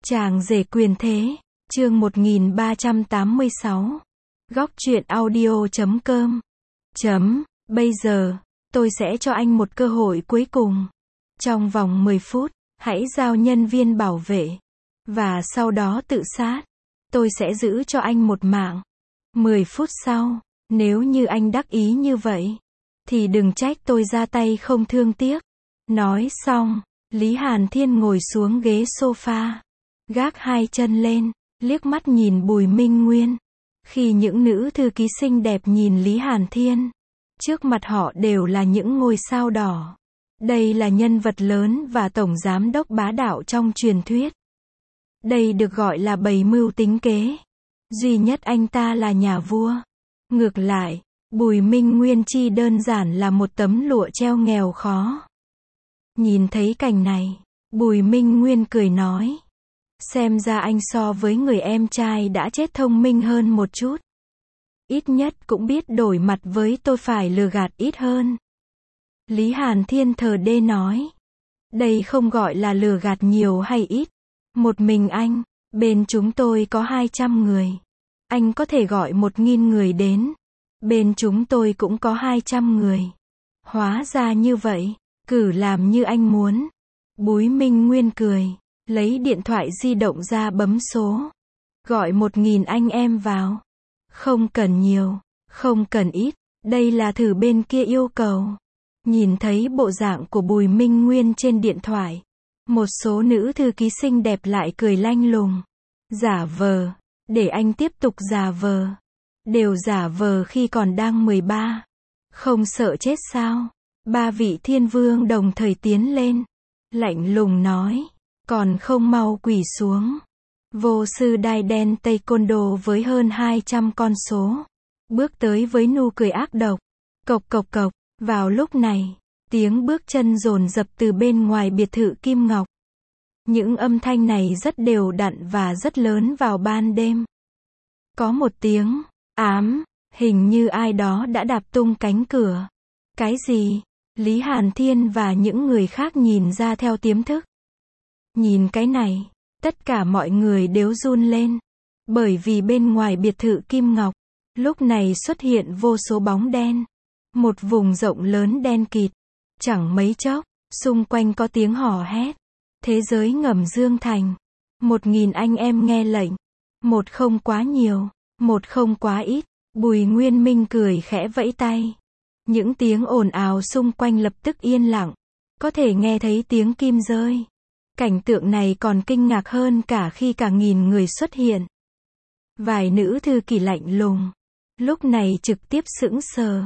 Chàng rể quyền thế, chương 1386. Góc truyện audio.com. Bây giờ, tôi sẽ cho anh một cơ hội cuối cùng. Trong vòng 10 phút, hãy giao nhân viên bảo vệ. Và sau đó tự sát. Tôi sẽ giữ cho anh một mạng. 10 phút sau, nếu như anh đắc ý như vậy, thì đừng trách tôi ra tay không thương tiếc. Nói xong, Lý Hàn Thiên ngồi xuống ghế sofa. Gác hai chân lên, liếc mắt nhìn Bùi Minh Nguyên. Khi những nữ thư ký xinh đẹp nhìn Lý Hàn Thiên, trước mặt họ đều là những ngôi sao đỏ. Đây là nhân vật lớn và tổng giám đốc bá đạo trong truyền thuyết. Đây được gọi là bày mưu tính kế. Duy nhất anh ta là nhà vua. Ngược lại, Bùi Minh Nguyên chi đơn giản là một tấm lụa treo nghèo khó. Nhìn thấy cảnh này, Bùi Minh Nguyên cười nói. Xem ra anh so với người em trai đã chết thông minh hơn một chút. Ít nhất cũng biết đổi mặt với tôi phải lừa gạt ít hơn. Lý Hàn Thiên thờ đê nói. Đây không gọi là lừa gạt nhiều hay ít. Một mình anh, bên chúng tôi có 200 người. Anh có thể gọi 1.000 người đến. Bên chúng tôi cũng có 200 người. Hóa ra như vậy, cứ làm như anh muốn. Bùi Minh Nguyên cười. Lấy điện thoại di động ra bấm số. Gọi 1.000 anh em vào. Không cần nhiều, không cần ít. Đây là thử bên kia yêu cầu. Nhìn thấy bộ dạng của Bùi Minh Nguyên trên điện thoại. Một số nữ thư ký xinh đẹp lại cười lanh lùng. Giả vờ. Để anh tiếp tục giả vờ. Đều giả vờ khi còn đang 13. Không sợ chết sao? Ba vị thiên vương đồng thời tiến lên. Lạnh lùng nói. Còn không mau quỳ xuống. Vô sư đai đen taekwondo với hơn 200 con số. Bước tới với nụ cười ác độc. Cộc cộc cộc. Vào lúc này, tiếng bước chân dồn dập từ bên ngoài biệt thự Kim Ngọc. Những âm thanh này rất đều đặn và rất lớn vào ban đêm. Có một tiếng ám, hình như ai đó đã đạp tung cánh cửa. Cái gì? Lý Hàn Thiên và những người khác nhìn ra theo tiềm thức. Nhìn cái này, tất cả mọi người đều run lên. Bởi vì bên ngoài biệt thự Kim Ngọc, lúc này xuất hiện vô số bóng đen. Một vùng rộng lớn đen kịt. Chẳng mấy chốc, xung quanh có tiếng hò hét. Thế giới ngầm Dương Thành. 1.000 anh em nghe lệnh. Một không quá nhiều, một không quá ít. Bùi Nguyên Minh cười khẽ vẫy tay. Những tiếng ồn ào xung quanh lập tức yên lặng. Có thể nghe thấy tiếng kim rơi. Cảnh tượng này còn kinh ngạc hơn cả khi cả 1.000 người xuất hiện. Vài nữ thư ký lạnh lùng. Lúc này trực tiếp sững sờ.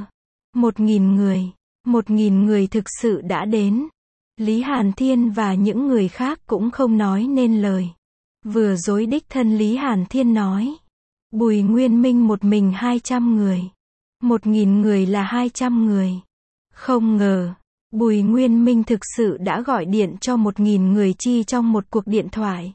1.000 người. 1.000 người thực sự đã đến. Lý Hàn Thiên và những người khác cũng không nói nên lời. Vừa dối đích thân Lý Hàn Thiên nói. Bùi Nguyên Minh một mình 200 người. 1.000 người là 200 người. Không ngờ. Bùi Nguyên Minh thực sự đã gọi điện cho 1.000 người chi trong một cuộc điện thoại.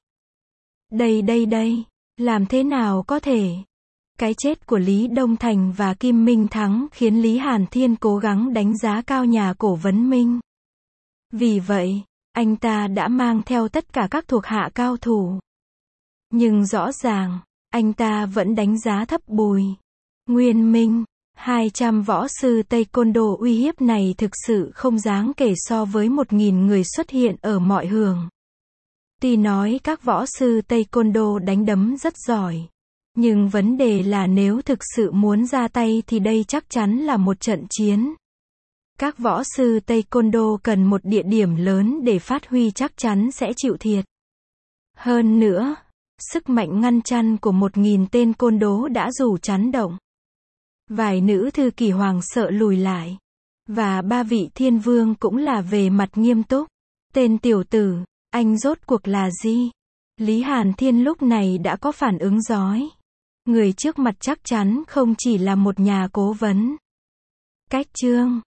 Đây, làm thế nào có thể? Cái chết của Lý Đông Thành và Kim Minh Thắng khiến Lý Hàn Thiên cố gắng đánh giá cao nhà cổ Vấn Minh. Vì vậy, anh ta đã mang theo tất cả các thuộc hạ cao thủ. Nhưng rõ ràng, anh ta vẫn đánh giá thấp Bùi Nguyên Minh. 200 võ sư taekwondo uy hiếp này thực sự không đáng kể so với 1.000 người xuất hiện ở mọi hướng. Tuy nói các võ sư taekwondo đánh đấm rất giỏi. Nhưng vấn đề là nếu thực sự muốn ra tay thì đây chắc chắn là một trận chiến. Các võ sư taekwondo cần một địa điểm lớn để phát huy chắc chắn sẽ chịu thiệt. Hơn nữa, sức mạnh ngăn chặn của 1.000 tên côn đố đã dù chấn động. Vài nữ thư ký hoàng sợ lùi lại. Và ba vị thiên vương cũng là về mặt nghiêm túc. Tên tiểu tử, anh rốt cuộc là gì? Lý Hàn Thiên lúc này đã có phản ứng rói. Người trước mặt chắc chắn không chỉ là một nhà cố vấn. Cách chương